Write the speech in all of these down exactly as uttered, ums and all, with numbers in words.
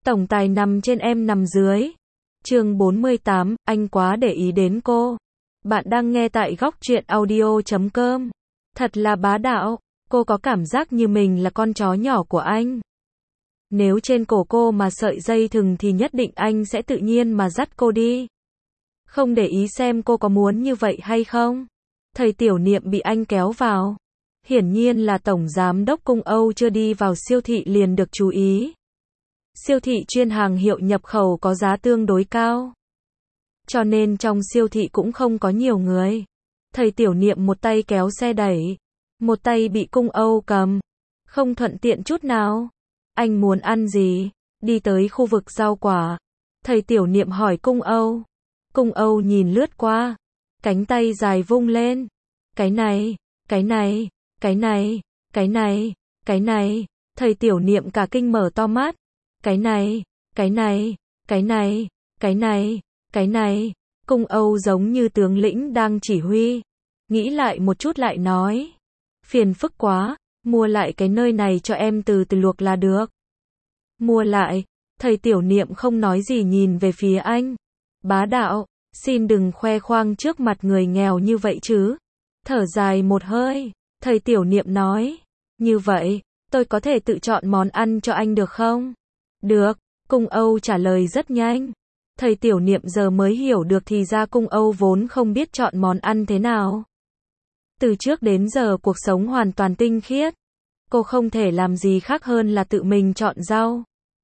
Tổng tài nằm trên em nằm dưới. Chương bốn mươi tám, anh quá để ý đến cô. Bạn đang nghe tại góc truyện audio chấm com. Thật là bá đạo, cô có cảm giác như mình là con chó nhỏ của anh. Nếu trên cổ cô mà sợi dây thừng thì nhất định anh sẽ tự nhiên mà dắt cô đi. Không để ý xem cô có muốn như vậy hay không. Thầy Tiểu Niệm bị anh kéo vào. Hiển nhiên là Tổng Giám đốc Cung Âu chưa đi vào siêu thị liền được chú ý. Siêu thị chuyên hàng hiệu nhập khẩu có giá tương đối cao. Cho nên trong siêu thị cũng không có nhiều người. Thầy Tiểu Niệm một tay kéo xe đẩy, một tay bị Cung Âu cầm. Không thuận tiện chút nào. Anh muốn ăn gì? Đi tới khu vực rau quả. Thầy Tiểu Niệm hỏi Cung Âu. Cung Âu nhìn lướt qua. Cánh tay dài vung lên. Cái này, cái này, cái này, cái này, cái này. Thầy Tiểu Niệm cả kinh mở to mắt. Cái này, cái này, cái này, cái này, cái này. Cung Âu giống như tướng lĩnh đang chỉ huy. Nghĩ lại một chút lại nói. Phiền phức quá, mua lại cái nơi này cho em từ từ luộc là được. Mua lại, thầy Tiểu Niệm không nói gì nhìn về phía anh. Bá đạo, xin đừng khoe khoang trước mặt người nghèo như vậy chứ. Thở dài một hơi, thầy Tiểu Niệm nói. Như vậy, tôi có thể tự chọn món ăn cho anh được không? Được, Cung Âu trả lời rất nhanh. Thầy Tiểu Niệm giờ mới hiểu được thì ra Cung Âu vốn không biết chọn món ăn thế nào. Từ trước đến giờ cuộc sống hoàn toàn tinh khiết. Cô không thể làm gì khác hơn là tự mình chọn rau.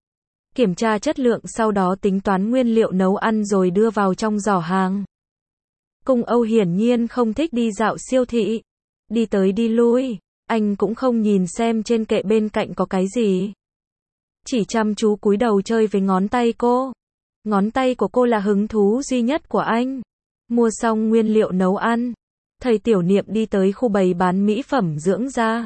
Kiểm tra chất lượng sau đó tính toán nguyên liệu nấu ăn rồi đưa vào trong giỏ hàng. Cung Âu hiển nhiên không thích đi dạo siêu thị. Đi tới đi lui, anh cũng không nhìn xem trên kệ bên cạnh có cái gì. Chỉ chăm chú cúi đầu chơi với ngón tay cô. Ngón tay của cô là hứng thú duy nhất của anh. Mua xong nguyên liệu nấu ăn. Thầy Tiểu Niệm đi tới khu bày bán mỹ phẩm dưỡng da.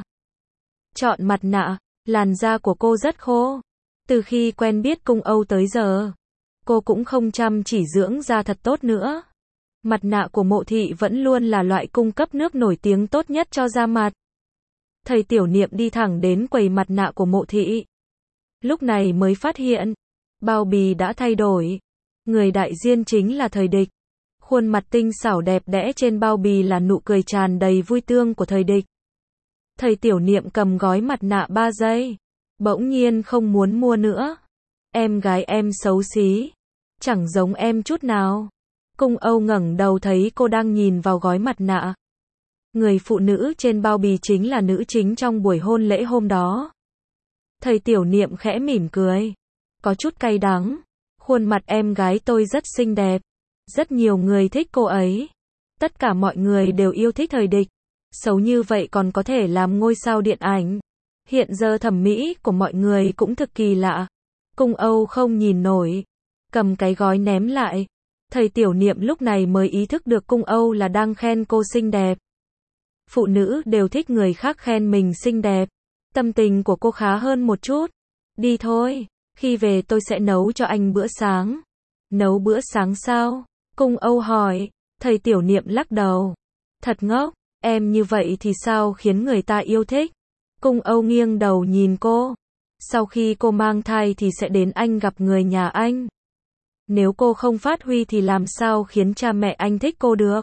Chọn mặt nạ, làn da của cô rất khô. Từ khi quen biết Cung Âu tới giờ, cô cũng không chăm chỉ dưỡng da thật tốt nữa. Mặt nạ của Mộ Thị vẫn luôn là loại cung cấp nước nổi tiếng tốt nhất cho da mặt. Thầy Tiểu Niệm đi thẳng đến quầy mặt nạ của Mộ Thị. Lúc này mới phát hiện, bao bì đã thay đổi. Người đại diện chính là Thời Địch. Khuôn mặt tinh xảo đẹp đẽ trên bao bì là nụ cười tràn đầy vui tươi của Thời Địch. Thầy Tiểu Niệm cầm gói mặt nạ ba giây. Bỗng nhiên không muốn mua nữa. Em gái em xấu xí. Chẳng giống em chút nào. Cung Âu ngẩng đầu thấy cô đang nhìn vào gói mặt nạ. Người phụ nữ trên bao bì chính là nữ chính trong buổi hôn lễ hôm đó. Thầy Tiểu Niệm khẽ mỉm cười. Có chút cay đắng. Khuôn mặt em gái tôi rất xinh đẹp. Rất nhiều người thích cô ấy. Tất cả mọi người đều yêu thích Thời Địch. Xấu như vậy còn có thể làm ngôi sao điện ảnh. Hiện giờ thẩm mỹ của mọi người cũng thực kỳ lạ. Cung Âu không nhìn nổi. Cầm cái gói ném lại. Thầy Tiểu Niệm lúc này mới ý thức được Cung Âu là đang khen cô xinh đẹp. Phụ nữ đều thích người khác khen mình xinh đẹp. Tâm tình của cô khá hơn một chút. Đi thôi, khi về tôi sẽ nấu cho anh bữa sáng. Nấu bữa sáng sao? Cung Âu hỏi. Thầy Tiểu Niệm lắc đầu. Thật ngốc, em như vậy thì sao khiến người ta yêu thích? Cung Âu nghiêng đầu nhìn cô. Sau khi cô mang thai thì sẽ đến anh gặp người nhà anh. Nếu cô không phát huy thì làm sao khiến cha mẹ anh thích cô được?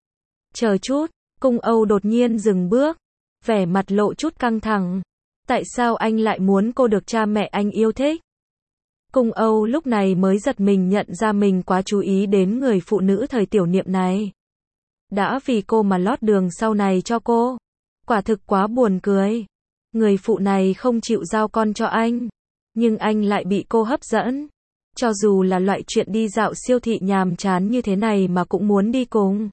Chờ chút, Cung Âu đột nhiên dừng bước. Vẻ mặt lộ chút căng thẳng. Tại sao anh lại muốn cô được cha mẹ anh yêu thích? Cung Âu lúc này mới giật mình nhận ra mình quá chú ý đến người phụ nữ Thời Tiểu Niệm này. Đã vì cô mà lót đường sau này cho cô. Quả thực quá buồn cười. Người phụ này không chịu giao con cho anh. Nhưng anh lại bị cô hấp dẫn. Cho dù là loại chuyện đi dạo siêu thị nhàm chán như thế này mà cũng muốn đi cùng.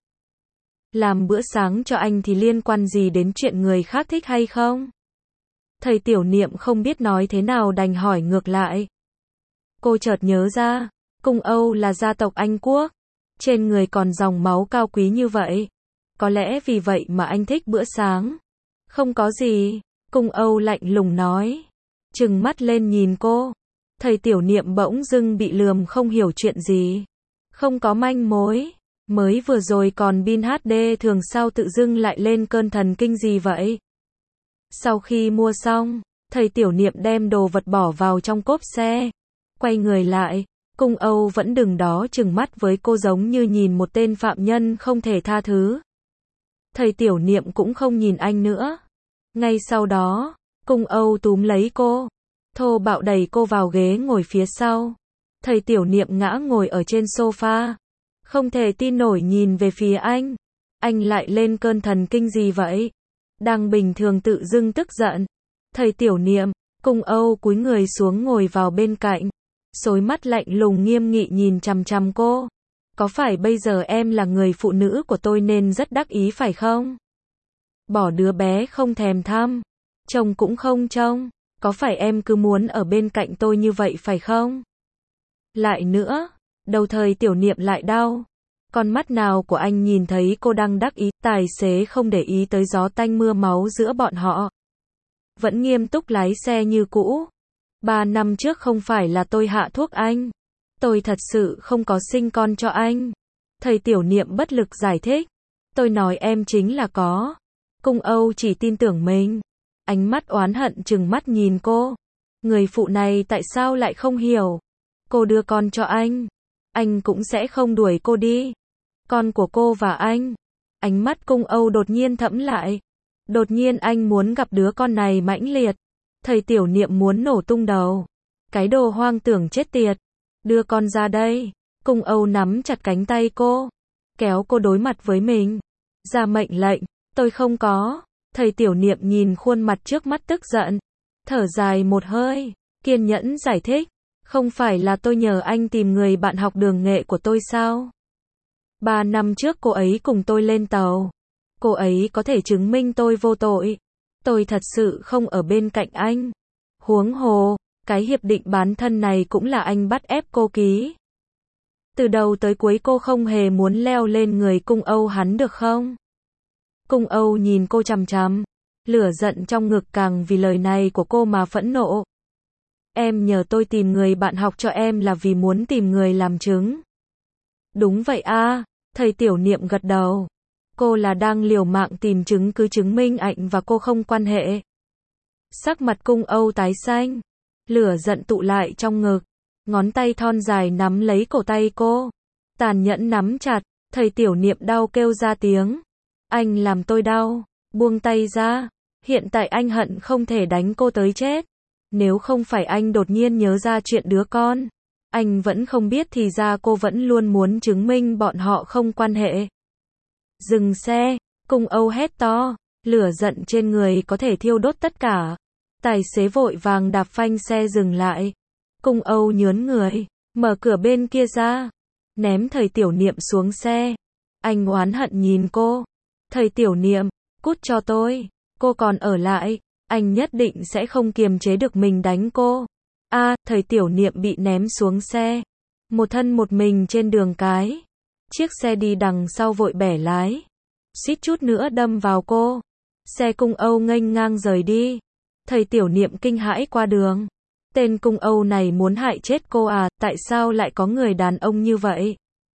Làm bữa sáng cho anh thì liên quan gì đến chuyện người khác thích hay không? Thầy Tiểu Niệm không biết nói thế nào đành hỏi ngược lại. Cô chợt nhớ ra, Cung Âu là gia tộc Anh Quốc. Trên người còn dòng máu cao quý như vậy. Có lẽ vì vậy mà anh thích bữa sáng. Không có gì, Cung Âu lạnh lùng nói. Trừng mắt lên nhìn cô. Thầy Tiểu Niệm bỗng dưng bị lườm không hiểu chuyện gì. Không có manh mối. Mới vừa rồi còn bin hát đê thường sao tự dưng lại lên cơn thần kinh gì vậy? Sau khi mua xong, thầy Tiểu Niệm đem đồ vật bỏ vào trong cốp xe. Quay người lại, Cung Âu vẫn đứng đó trừng mắt với cô giống như nhìn một tên phạm nhân không thể tha thứ. Thầy Tiểu Niệm cũng không nhìn anh nữa. Ngay sau đó, Cung Âu túm lấy cô, thô bạo đẩy cô vào ghế ngồi phía sau. Thầy Tiểu Niệm ngã ngồi ở trên sofa, không thể tin nổi nhìn về phía anh. Anh lại lên cơn thần kinh gì vậy? Đang bình thường tự dưng tức giận. Thầy Tiểu Niệm, Cung Âu cúi người xuống ngồi vào bên cạnh, xối mắt lạnh lùng nghiêm nghị nhìn chằm chằm cô. Có phải bây giờ em là người phụ nữ của tôi nên rất đắc ý phải không? Bỏ đứa bé không thèm thăm, chồng cũng không trông, có phải em cứ muốn ở bên cạnh tôi như vậy phải không? Lại nữa, đầu thời Tiểu Niệm lại đau. Con mắt nào của anh nhìn thấy cô đang đắc ý, tài xế không để ý tới gió tanh mưa máu giữa bọn họ. Vẫn nghiêm túc lái xe như cũ. Ba năm trước không phải là tôi hạ thuốc anh. Tôi thật sự không có sinh con cho anh. Thầy Tiểu Niệm bất lực giải thích. Tôi nói em chính là có. Cung Âu chỉ tin tưởng mình. Ánh mắt oán hận trừng mắt nhìn cô. Người phụ này tại sao lại không hiểu. Cô đưa con cho anh, anh cũng sẽ không đuổi cô đi. Con của cô và anh. Ánh mắt Cung Âu đột nhiên thẫm lại. Đột nhiên anh muốn gặp đứa con này mãnh liệt. Thầy Tiểu Niệm muốn nổ tung đầu. Cái đồ hoang tưởng chết tiệt. Đưa con ra đây. Cung Âu nắm chặt cánh tay cô, kéo cô đối mặt với mình. Ra mệnh lệnh. Tôi không có. Thầy Tiểu Niệm nhìn khuôn mặt trước mắt tức giận, thở dài một hơi, kiên nhẫn giải thích. Không phải là tôi nhờ anh tìm người bạn học đường nghệ của tôi sao? Ba năm trước cô ấy cùng tôi lên tàu. Cô ấy có thể chứng minh tôi vô tội. Tôi thật sự không ở bên cạnh anh. Huống hồ, cái hiệp định bán thân này cũng là anh bắt ép cô ký. Từ đầu tới cuối cô không hề muốn leo lên người Cung Âu hắn được không? Cung Âu nhìn cô chằm chằm, lửa giận trong ngực càng vì lời này của cô mà phẫn nộ. Em nhờ tôi tìm người bạn học cho em là vì muốn tìm người làm chứng. Đúng vậy a, thầy Tiểu Niệm gật đầu. Cô là đang liều mạng tìm chứng cứ chứng minh anh và cô không quan hệ. Sắc mặt Cung Âu tái xanh, lửa giận tụ lại trong ngực, ngón tay thon dài nắm lấy cổ tay cô, tàn nhẫn nắm chặt. Thầy Tiểu Niệm đau kêu ra tiếng. Anh làm tôi đau, buông tay ra. Hiện tại anh hận không thể đánh cô tới chết. Nếu không phải anh đột nhiên nhớ ra chuyện đứa con, anh vẫn không biết thì ra cô vẫn luôn muốn chứng minh bọn họ không quan hệ. Dừng xe, Cung Âu hét to, lửa giận trên người có thể thiêu đốt tất cả. Tài xế vội vàng đạp phanh xe dừng lại. Cung Âu nhớn người, mở cửa bên kia ra, ném thầy Tiểu Niệm xuống xe. Anh oán hận nhìn cô. Thầy Tiểu Niệm, cút cho tôi, cô còn ở lại, anh nhất định sẽ không kiềm chế được mình đánh cô. A, à, thầy Tiểu Niệm bị ném xuống xe, một thân một mình trên đường cái. Chiếc xe đi đằng sau vội bẻ lái, suýt chút nữa đâm vào cô. Xe Cung Âu nghênh ngang rời đi. Thầy Tiểu Niệm kinh hãi qua đường. Tên Cung Âu này muốn hại chết cô à, tại sao lại có người đàn ông như vậy?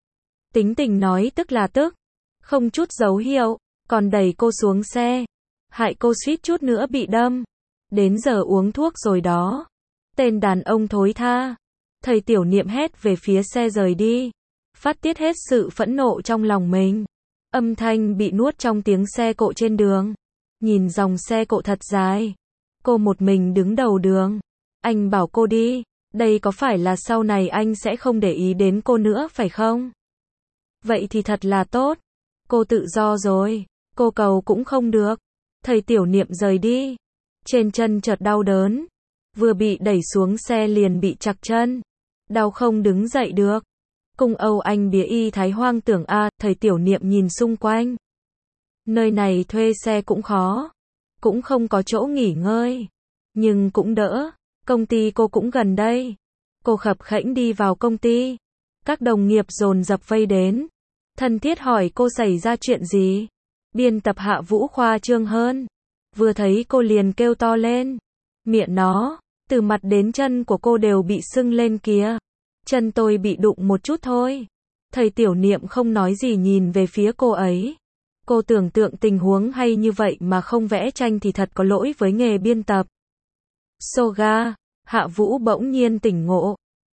Tính tình nói tức là tức, không chút dấu hiệu, còn đẩy cô xuống xe, hại cô suýt chút nữa bị đâm. Đến giờ uống thuốc rồi đó. Tên đàn ông thối tha. Thầy Tiểu Niệm hét về phía xe rời đi, phát tiết hết sự phẫn nộ trong lòng mình. Âm thanh bị nuốt trong tiếng xe cộ trên đường. Nhìn dòng xe cộ thật dài, cô một mình đứng đầu đường. Anh bảo cô đi, đây có phải là sau này anh sẽ không để ý đến cô nữa phải không? Vậy thì thật là tốt. Cô tự do rồi, cô cầu cũng không được. Thầy Tiểu Niệm rời đi. Trên chân chợt đau đớn, vừa bị đẩy xuống xe liền bị chặt chân, đau không đứng dậy được. Cung Âu anh bía y thái hoang tưởng a, à, thầy Tiểu Niệm nhìn xung quanh. Nơi này thuê xe cũng khó, cũng không có chỗ nghỉ ngơi, nhưng cũng đỡ, công ty cô cũng gần đây. Cô khập khẽnh đi vào công ty, các đồng nghiệp dồn dập vây đến, thân thiết hỏi cô xảy ra chuyện gì. Biên tập Hạ Vũ khoa trương hơn, vừa thấy cô liền kêu to lên. Miệng nó, từ mặt đến chân của cô đều bị sưng lên kìa. Chân tôi bị đụng một chút thôi. Thầy Tiểu Niệm không nói gì nhìn về phía cô ấy. Cô tưởng tượng tình huống hay như vậy mà không vẽ tranh thì thật có lỗi với nghề biên tập. Soga, Hạ Vũ bỗng nhiên tỉnh ngộ.